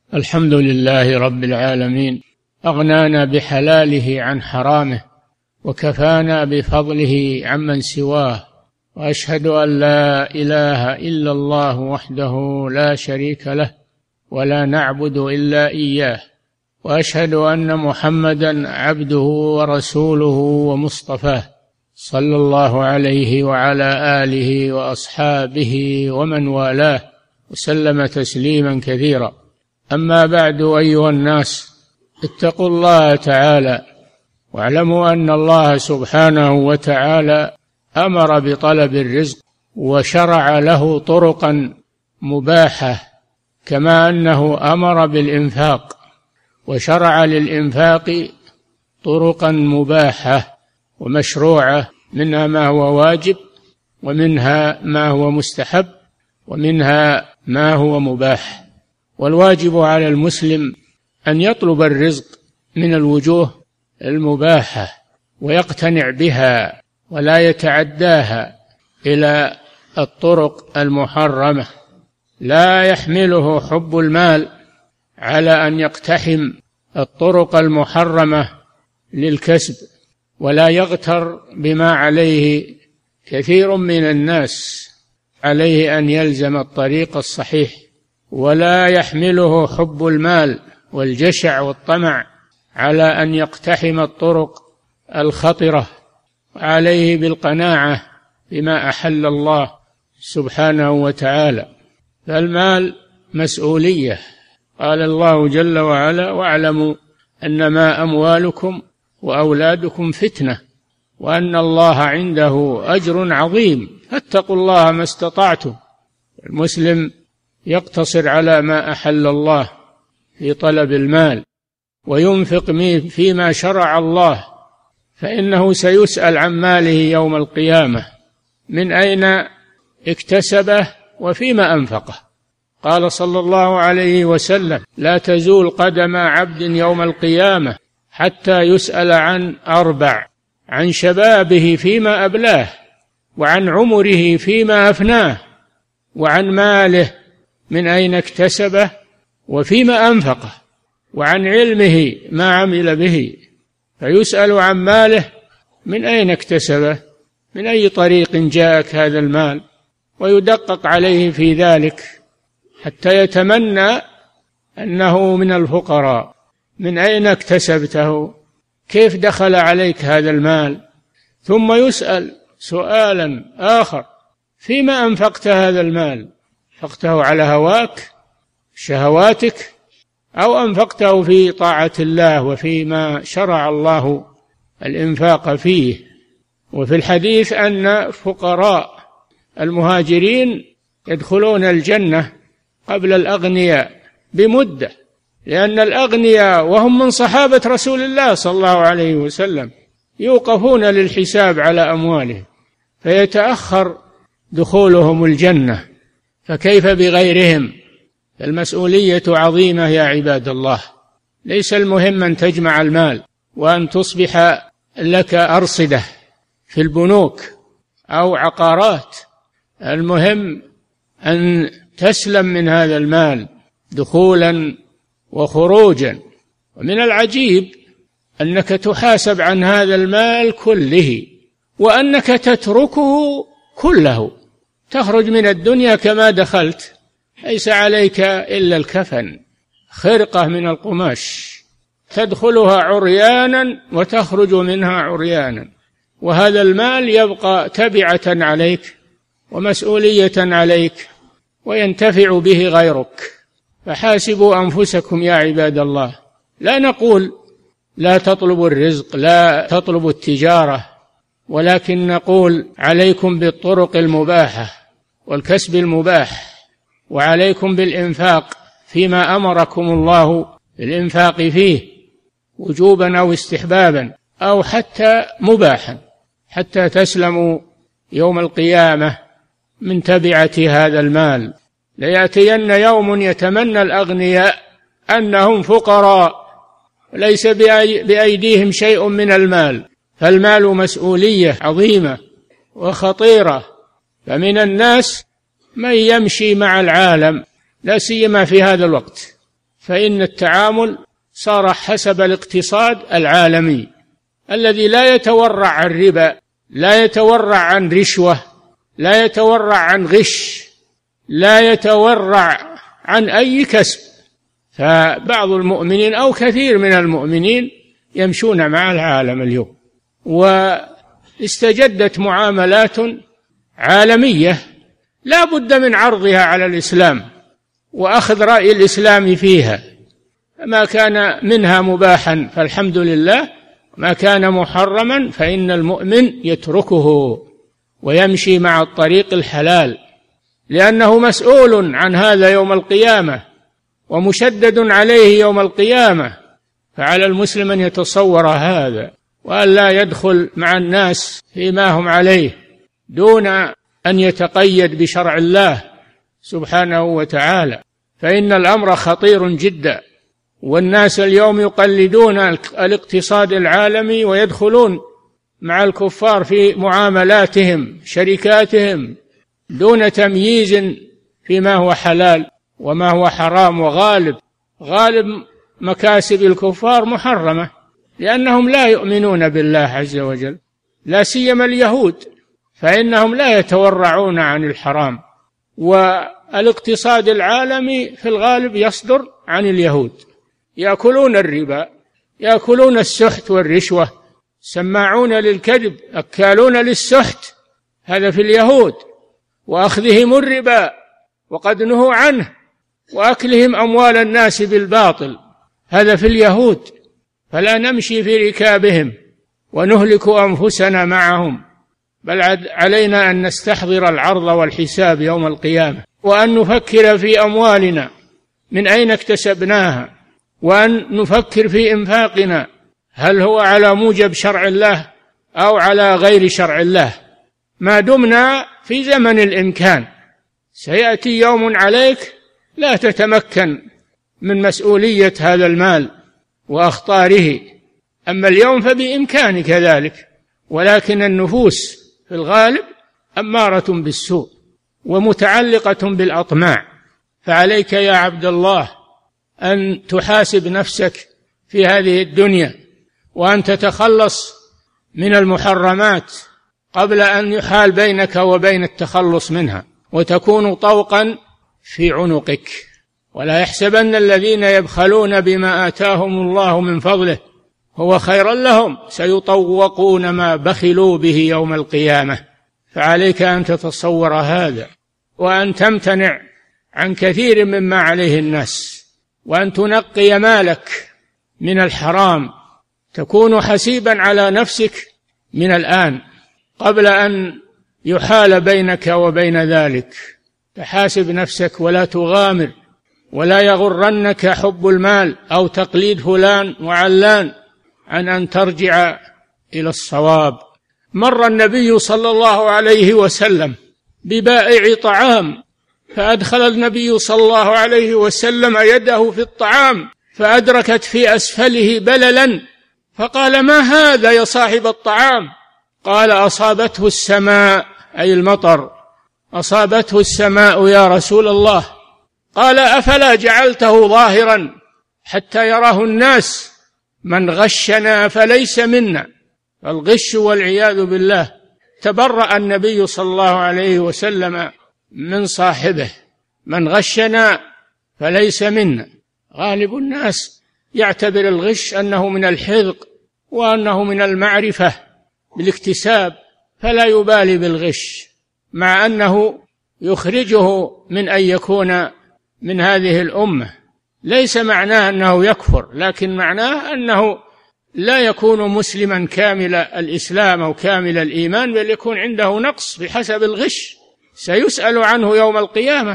الحمد لله رب العالمين، أغنانا بحلاله عن حرامه، وكفانا بفضله عمن سواه، وأشهد أن لا إله إلا الله وحده لا شريك له ولا نعبد إلا إياه، وأشهد أن محمدا عبده ورسوله ومصطفاه صلى الله عليه وعلى آله وأصحابه ومن والاه وسلم تسليما كثيرا. أما بعد، أيها الناس، اتقوا الله تعالى، واعلموا أن الله سبحانه وتعالى أمر بطلب الرزق وشرع له طرقا مباحة، كما أنه أمر بالإنفاق وشرع للإنفاق طرقا مباحة ومشروعة، منها ما هو واجب، ومنها ما هو مستحب، ومنها ما هو مباح. والواجب على المسلم أن يطلب الرزق من الوجوه المباحة ويقتنع بها ولا يتعداها إلى الطرق المحرمة. لا يحمله حب المال على أن يقتحم الطرق المحرمة للكسب، ولا يغتر بما عليه كثير من الناس، عليه أن يلزم الطريق الصحيح. ولا يحمله حب المال والجشع والطمع على أن يقتحم الطرق الخطرة، عليه بالقناعة بما أحل الله سبحانه وتعالى. فالمال مسؤولية، قال الله جل وعلا: واعلموا أنما أموالكم وأولادكم فتنة وأن الله عنده أجر عظيم، فاتقوا الله ما استطعتم. المسلم يقتصر على ما أحل الله في طلب المال، وينفق فيما شرع الله، فإنه سيسأل عن ماله يوم القيامة: من أين اكتسبه وفيما أنفقه. قال صلى الله عليه وسلم: لا تزول قدم عبد يوم القيامة حتى يسأل عن أربع: عن شبابه فيما أبلاه، وعن عمره فيما أفناه، وعن ماله من أين اكتسبه وفيما أنفقه، وعن علمه ما عمل به. فيسأل عن ماله: من أين اكتسبه؟ من أي طريق جاءك هذا المال؟ ويدقق عليه في ذلك حتى يتمنى أنه من الفقراء. من أين اكتسبته؟ كيف دخل عليك هذا المال؟ ثم يسأل سؤالا آخر: فيما أنفقت هذا المال؟ أنفقته على هواك شهواتك، أو أنفقته في طاعة الله وفيما شرع الله الإنفاق فيه؟ وفي الحديث أن فقراء المهاجرين يدخلون الجنة قبل الأغنياء بمدة، لأن الأغنياء وهم من صحابة رسول الله صلى الله عليه وسلم يوقفون للحساب على أموالهم فيتأخر دخولهم الجنة، فكيف بغيرهم؟ المسؤولية عظيمة يا عباد الله. ليس المهم أن تجمع المال وأن تصبح لك أرصدة في البنوك أو عقارات، المهم أن تسلم من هذا المال دخولا وخروجا. ومن العجيب أنك تحاسب عن هذا المال كله، وأنك تتركه كله، تخرج من الدنيا كما دخلت، ليس عليك إلا الكفن، خرقة من القماش، تدخلها عريانا وتخرج منها عريانا، وهذا المال يبقى تبعة عليك ومسؤولية عليك وينتفع به غيرك. فحاسبوا أنفسكم يا عباد الله. لا نقول لا تطلبوا الرزق، لا تطلبوا التجارة، ولكن نقول عليكم بالطرق المباحة والكسب المباح، وعليكم بالإنفاق فيما أمركم الله بالإنفاق فيه وجوبا أو استحبابا أو حتى مباحا، حتى تسلموا يوم القيامة من تبعة هذا المال. ليأتين يوم يتمنى الأغنياء أنهم فقراء ليس بأيديهم شيء من المال، فالمال مسؤولية عظيمة وخطيرة. فمن الناس من يمشي مع العالم، لا سيما في هذا الوقت، فإن التعامل صار حسب الاقتصاد العالمي الذي لا يتورع عن ربا، لا يتورع عن رشوة، لا يتورع عن غش، لا يتورع عن أي كسب. فبعض المؤمنين أو كثير من المؤمنين يمشون مع العالم اليوم، واستجدت معاملات عالمية لا بد من عرضها على الإسلام وأخذ رأي الإسلام فيها. ما كان منها مباحا فالحمد لله، ما كان محرما فإن المؤمن يتركه ويمشي مع الطريق الحلال، لأنه مسؤول عن هذا يوم القيامة ومشدد عليه يوم القيامة. فعلى المسلم أن يتصور هذا وأن لا يدخل مع الناس فيما هم عليه دون أن يتقيد بشرع الله سبحانه وتعالى، فإن الأمر خطير جدا. والناس اليوم يقلدون الاقتصاد العالمي ويدخلون مع الكفار في معاملاتهم شركاتهم دون تمييز فيما هو حلال وما هو حرام. وغالب مكاسب الكفار محرمة، لأنهم لا يؤمنون بالله عز وجل، لا سيما اليهود، فإنهم لا يتورعون عن الحرام. والاقتصاد العالمي في الغالب يصدر عن اليهود، يأكلون الربا، يأكلون السحت والرشوة، سماعون للكذب، أكالون للسحت، هذا في اليهود. وأخذهم الربا وقد نهوا عنه، وأكلهم أموال الناس بالباطل، هذا في اليهود. فلا نمشي في ركابهم ونهلك أنفسنا معهم، بل علينا أن نستحضر العرض والحساب يوم القيامة، وأن نفكر في أموالنا من أين اكتسبناها، وأن نفكر في إنفاقنا هل هو على موجب شرع الله أو على غير شرع الله. ما دمنا في زمن الإمكان، سيأتي يوم عليك لا تتمكن من مسؤولية هذا المال وأخطاره، أما اليوم فبإمكانك ذلك، ولكن النفوس في الغالب أمارة بالسوء ومتعلقة بالأطماع. فعليك يا عبد الله أن تحاسب نفسك في هذه الدنيا، وأن تتخلص من المحرمات قبل أن يحال بينك وبين التخلص منها، وتكون طوقا في عنقك. ولا يحسبن الذين يبخلون بما آتاهم الله من فضله هو خيرا لهم، سيطوقون ما بخلوا به يوم القيامة. فعليك أن تتصور هذا، وأن تمتنع عن كثير مما عليه الناس، وأن تنقي مالك من الحرام، تكون حسيبا على نفسك من الآن قبل أن يحال بينك وبين ذلك. تحاسب نفسك ولا تغامر، ولا يغرنك حب المال أو تقليد فلان وعلان عن أن ترجع إلى الصواب. مر النبي صلى الله عليه وسلم ببائع طعام، فأدخل النبي صلى الله عليه وسلم يده في الطعام فأدركت في أسفله بللا، فقال: ما هذا يا صاحب الطعام؟ قال: أصابته السماء، أي المطر، أصابته السماء يا رسول الله. قال: أفلا جعلته ظاهرا حتى يراه الناس؟ من غشنا فليس منا. الغش والعياذ بالله. تبرأ النبي صلى الله عليه وسلم من صاحبه. من غشنا فليس منا. غالب الناس يعتبر الغش أنه من الحذق وأنه من المعرفة بالاكتساب، فلا يبالي بالغش، مع أنه يخرجه من أن يكون من هذه الأمة. ليس معناه أنه يكفر، لكن معناه أنه لا يكون مسلما كامل الإسلام أو كامل الإيمان، بل يكون عنده نقص بحسب الغش. سيسأل عنه يوم القيامة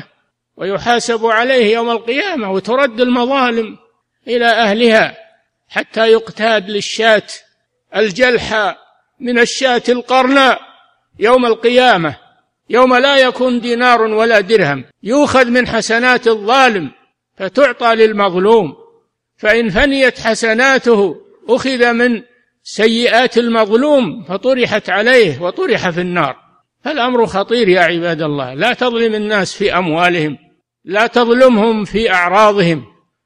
ويحاسب عليه يوم القيامة، وترد المظالم إلى أهلها حتى يقتاد للشاة الجلحى من الشاة القرناء يوم القيامة، يوم لا يكون دينار ولا درهم، يؤخذ من حسنات الظالم فتعطى للمظلوم، فإن فنيت حسناته أخذ من سيئات المظلوم فطرحت عليه وطرح في النار. فالأمر خطير يا عباد الله. لا تظلم الناس في أموالهم، لا تظلمهم في أعراضهم،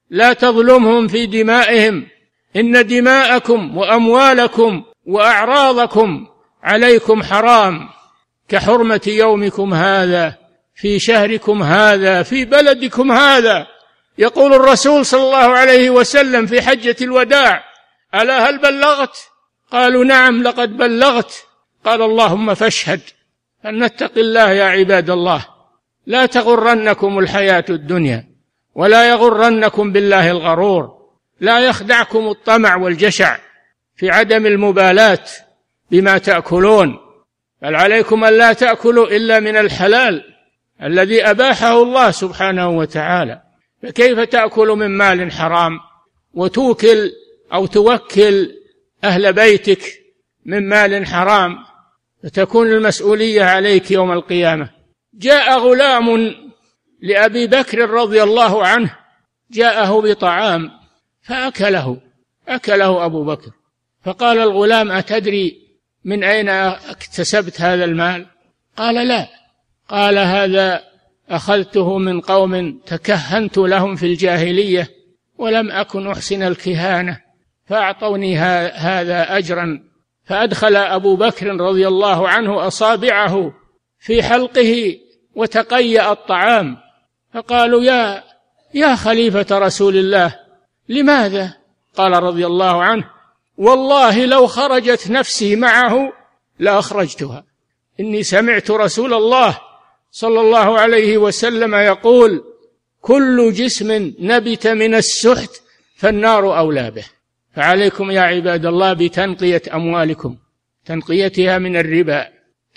لا تظلمهم في دمائهم، إن دماءكم وأموالكم وأعراضكم عليكم حرام كحرمة يومكم هذا في شهركم هذا في بلدكم هذا. يقول الرسول صلى الله عليه وسلم في حجة الوداع: ألا هل بلغت؟ قالوا: نعم لقد بلغت. قال: اللهم فاشهد. فلنتق الله يا عباد الله، لا تغرنكم الحياة الدنيا، ولا يغرنكم بالله الغرور، لا يخدعكم الطمع والجشع في عدم المبالاة بما تأكلون، بل عليكم أن لا تأكلوا إلا من الحلال الذي أباحه الله سبحانه وتعالى. فكيف تأكل من مال حرام وتوكل أو توكل أهل بيتك من مال حرام، فتكون المسؤولية عليك يوم القيامة. جاء غلام لأبي بكر رضي الله عنه، جاءه بطعام فأكله أبو بكر، فقال الغلام: أتدري من أين اكتسبت هذا المال؟ قال: لا. قال: هذا أخذته من قوم تكهنت لهم في الجاهلية ولم أكن أحسن الكهانة فأعطوني هذا أجرا. فأدخل أبو بكر رضي الله عنه أصابعه في حلقه وتقيأ الطعام، فقالوا: يا خليفة رسول الله لماذا؟ قال رضي الله عنه: والله لو خرجت نفسي معه لأخرجتها، إني سمعت رسول الله صلى الله عليه وسلم يقول: كل جسم نبت من السحت فالنار أولى به. فعليكم يا عباد الله بتنقية أموالكم، تنقيتها من الربا،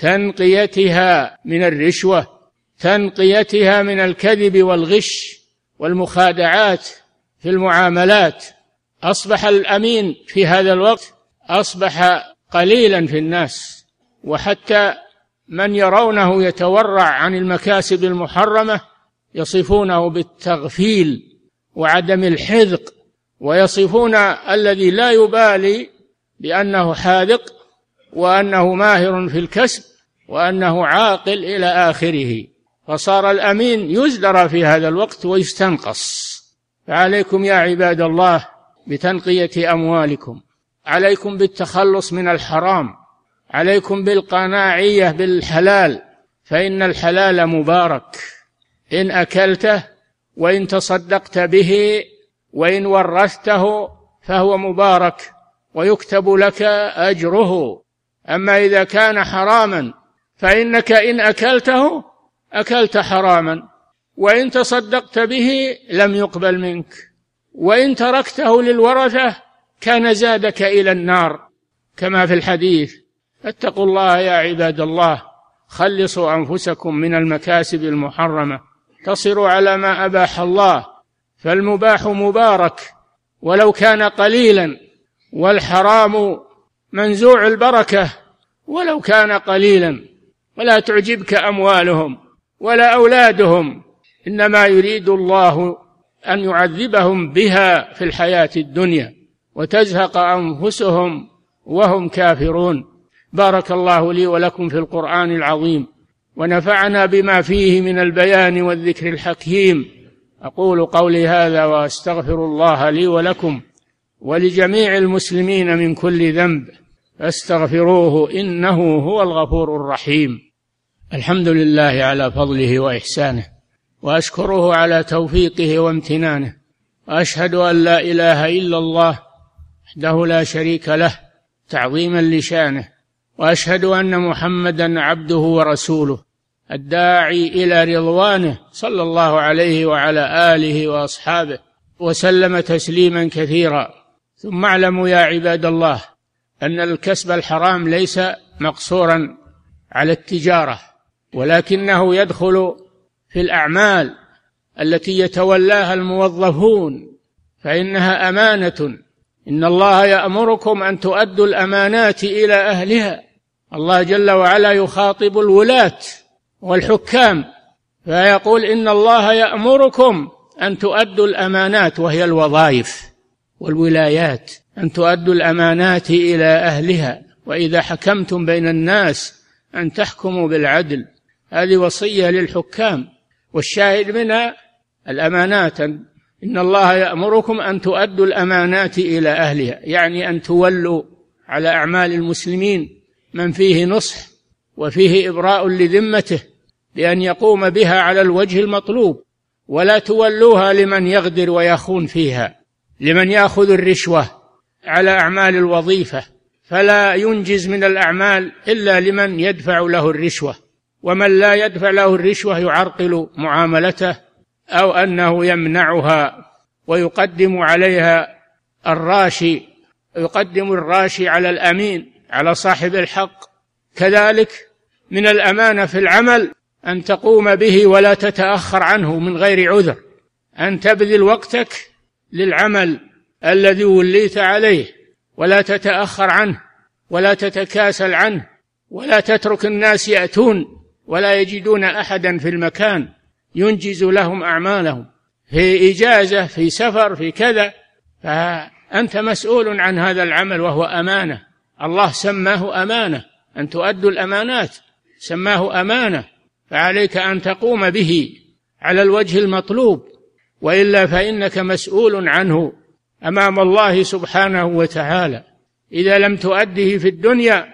تنقيتها من الرشوة، تنقيتها من الكذب والغش والمخادعات في المعاملات. أصبح الأمين في هذا الوقت أصبح قليلا في الناس، وحتى من يرونه يتورع عن المكاسب المحرمة يصفونه بالتغفيل وعدم الحذق، ويصفون الذي لا يبالي بأنه حاذق وأنه ماهر في الكسب وأنه عاقل إلى آخره. فصار الأمين يزدرى في هذا الوقت ويستنقص. فعليكم يا عباد الله بتنقية أموالكم، عليكم بالتخلص من الحرام، عليكم بالقناعية بالحلال، فإن الحلال مبارك إن أكلته وإن تصدقت به وإن ورثته فهو مبارك ويكتب لك أجره. أما إذا كان حراما فإنك إن أكلته أكلت حراما، وإن تصدقت به لم يقبل منك، وإن تركته للورثة كان زادك إلى النار كما في الحديث. اتقوا الله يا عباد الله، خلصوا أنفسكم من المكاسب المحرمة، تصروا على ما أباح الله، فالمباح مبارك ولو كان قليلا، والحرام منزوع البركة ولو كان قليلا. ولا تعجبك أموالهم ولا أولادهم، إنما يريد الله أن يعذبهم بها في الحياة الدنيا وتزهق أنفسهم وهم كافرون. بارك الله لي ولكم في القرآن العظيم، ونفعنا بما فيه من البيان والذكر الحكيم. أقول قولي هذا وأستغفر الله لي ولكم ولجميع المسلمين من كل ذنب، فاستغفروه إنه هو الغفور الرحيم. الحمد لله على فضله وإحسانه، وأشكره على توفيقه وامتنانه، وأشهد أن لا إله إلا الله وحده لا شريك له تعظيما لشانه، وأشهد أن محمدا عبده ورسوله الداعي إلى رضوانه صلى الله عليه وعلى آله وأصحابه وسلم تسليما كثيرا. ثم اعلموا يا عباد الله أن الكسب الحرام ليس مقصورا على التجارة، ولكنه يدخل في الأعمال التي يتولاها الموظفون، فإنها أمانة. إن الله يأمركم أن تؤدوا الأمانات إلى أهلها. الله جل وعلا يخاطب الولاة والحكام فيقول: إن الله يأمركم أن تؤدوا الأمانات، وهي الوظائف والولايات، أن تؤدوا الأمانات إلى أهلها، وإذا حكمتم بين الناس أن تحكموا بالعدل. هذه وصية للحكام، والشاهد منها الأمانات، أن إن الله يأمركم أن تؤدوا الأمانات إلى أهلها، يعني أن تولوا على أعمال المسلمين من فيه نصح وفيه إبراء لذمته بأن يقوم بها على الوجه المطلوب، ولا تولوها لمن يغدر ويخون فيها، لمن يأخذ الرشوة على أعمال الوظيفة، فلا ينجز من الأعمال إلا لمن يدفع له الرشوة، ومن لا يدفع له الرشوة يعرقل معاملته أو أنه يمنعها ويقدم عليها الراشي، يقدم الراشي على الأمين، على صاحب الحق. كذلك من الأمانة في العمل أن تقوم به ولا تتأخر عنه من غير عذر، أن تبذل وقتك للعمل الذي وليت عليه ولا تتأخر عنه ولا تتكاسل عنه، ولا تترك الناس يأتون ولا يجدون أحدا في المكان ينجز لهم أعمالهم، في إجازة، في سفر، في كذا، فأنت مسؤول عن هذا العمل وهو أمانة. الله سماه أمانة، أن تؤدوا الأمانات، سماه أمانة، فعليك أن تقوم به على الوجه المطلوب، وإلا فإنك مسؤول عنه أمام الله سبحانه وتعالى. إذا لم تؤديه في الدنيا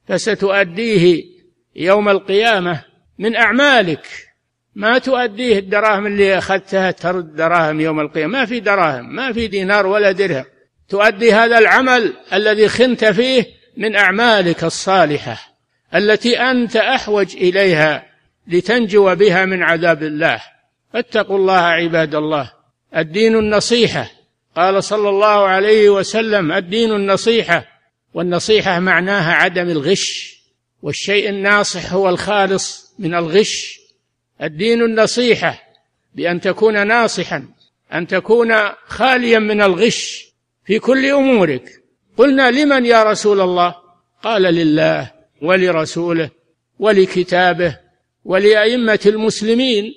فستؤديه يوم القيامة من أعمالك، ما تؤديه الدراهم اللي أخذتها ترد دراهم يوم القيامة، ما في دراهم، ما في دينار ولا درهم، تؤدي هذا العمل الذي خنت فيه من أعمالك الصالحة التي أنت أحوج إليها لتنجو بها من عذاب الله. فاتقوا الله عباد الله. الدين النصيحة، قال صلى الله عليه وسلم: الدين النصيحة، والنصيحة معناها عدم الغش، والشيء الناصح هو الخالص من الغش. الدين النصيحة بأن تكون ناصحا، أن تكون خاليا من الغش في كل أمورك. قلنا: لمن يا رسول الله؟ قال: لله ولرسوله ولكتابه ولأئمة المسلمين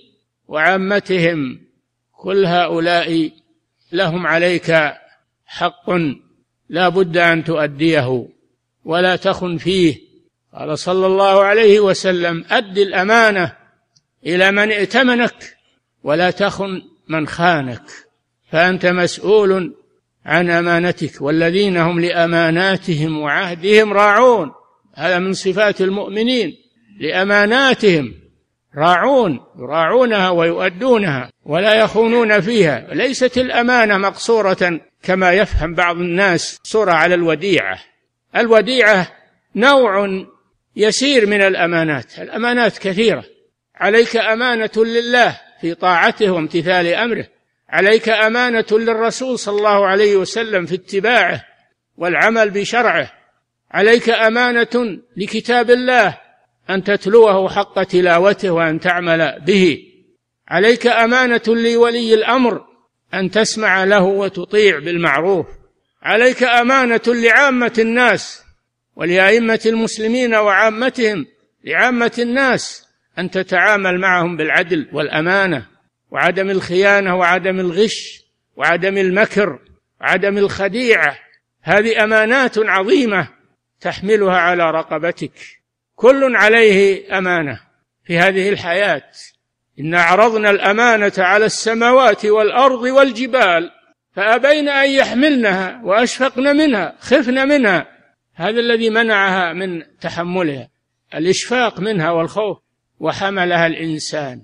وعامتهم، كل هؤلاء لهم عليك حق لا بد أن تؤديه ولا تخن فيه. قال صلى الله عليه وسلم: أد الأمانة إلى من ائتمنك ولا تخن من خانك، فأنت مسؤول عن أمانتك، والذين هم لأماناتهم وعهدهم راعون. هذا من صفات المؤمنين، لأماناتهم راعون، يراعونها ويؤدونها ولا يخونون فيها. ليست الأمانة مقصورة كما يفهم بعض الناس صورة على الوديعة. الوديعة نوع يسير من الأمانات، الأمانات كثيرة. عليك أمانة لله في طاعته وامتثال أمره، عليك أمانة للرسول صلى الله عليه وسلم في اتباعه والعمل بشرعه، عليك أمانة لكتاب الله أن تتلوه حق تلاوته وأن تعمل به، عليك أمانة لولي الأمر أن تسمع له وتطيع بالمعروف، عليك أمانة لعامة الناس ولأئمة المسلمين وعامتهم، لعامة الناس أن تتعامل معهم بالعدل والأمانة وعدم الخيانة وعدم الغش وعدم المكر وعدم الخديعة. هذه أمانات عظيمة تحملها على رقبتك. كل عليه أمانة في هذه الحياة. إنا عرضنا الأمانة على السماوات والأرض والجبال فأبين أن يحملنها وأشفقن منها، خفن منها. هذا الذي منعها من تحملها، الإشفاق منها والخوف. وحملها الإنسان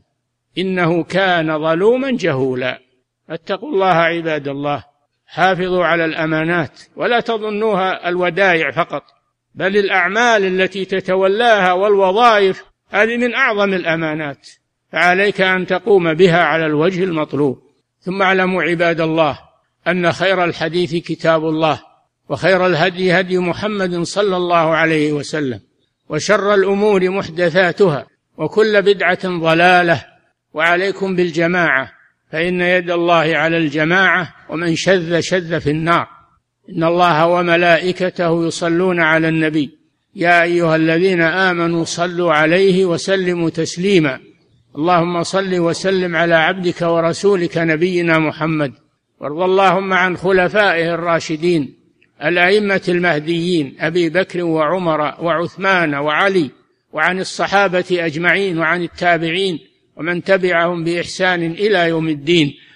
إنه كان ظلوما جهولا. اتقوا الله عباد الله، حافظوا على الأمانات، ولا تظنوها الودائع فقط، بل الأعمال التي تتولاها والوظائف هذه من أعظم الأمانات، فعليك أن تقوم بها على الوجه المطلوب. ثم اعلموا عباد الله أن خير الحديث كتاب الله، وخير الهدي هدي محمد صلى الله عليه وسلم، وشر الأمور محدثاتها، وكل بدعة ضلالة. وعليكم بالجماعة، فإن يد الله على الجماعة، ومن شذ شذ في النار. إن الله وملائكته يصلون على النبي، يا أيها الذين آمنوا صلوا عليه وسلموا تسليما. اللهم صل وسلم على عبدك ورسولك نبينا محمد، وارض اللهم عن خلفائه الراشدين الأئمة المهديين أبي بكر وعمر وعثمان وعلي، وعن الصحابة أجمعين، وعن التابعين ومن تبعهم بإحسان إلى يوم الدين.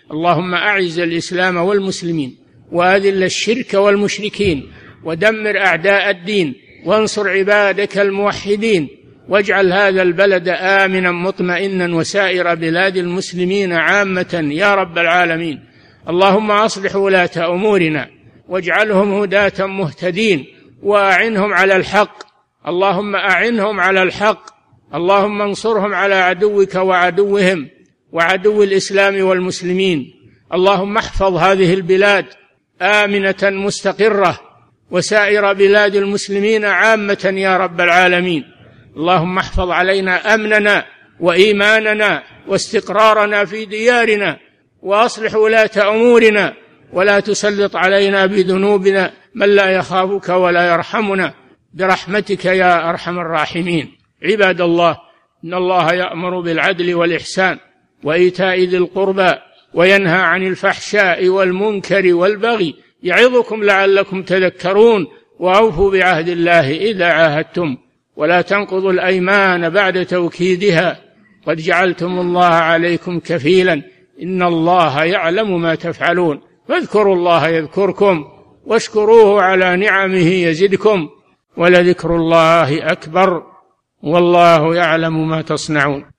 اللهم أعز الإسلام والمسلمين وأذل الشرك والمشركين ودمر أعداء الدين وانصر عبادك الموحدين واجعل هذا البلد آمنا مطمئنا وسائر بلاد المسلمين عامة يا رب العالمين. اللهم أصلح ولاة أمورنا واجعلهم هداة مهتدين وأعنهم على الحق. اللهم أعنهم على الحق. اللهم انصرهم على عدوك وعدوهم وعدو الإسلام والمسلمين. اللهم احفظ هذه البلاد آمنة مستقرة وسائر بلاد المسلمين عامة يا رب العالمين. اللهم احفظ علينا أمننا وإيماننا واستقرارنا في ديارنا وأصلح ولاة أمورنا ولا تسلط علينا بذنوبنا من لا يخافك ولا يرحمنا برحمتك يا أرحم الراحمين. عباد الله، إن الله يأمر بالعدل والإحسان وإيتاء ذي القربى وينهى عن الفحشاء والمنكر والبغي يعظكم لعلكم تذكرون. وأوفوا بعهد الله إذا عاهدتم ولا تنقضوا الأيمان بعد توكيدها قد جعلتم الله عليكم كفيلا إن الله يعلم ما تفعلون. فاذكروا الله يذكركم واشكروه على نعمه يزدكم ولذكر الله أكبر والله يعلم ما تصنعون.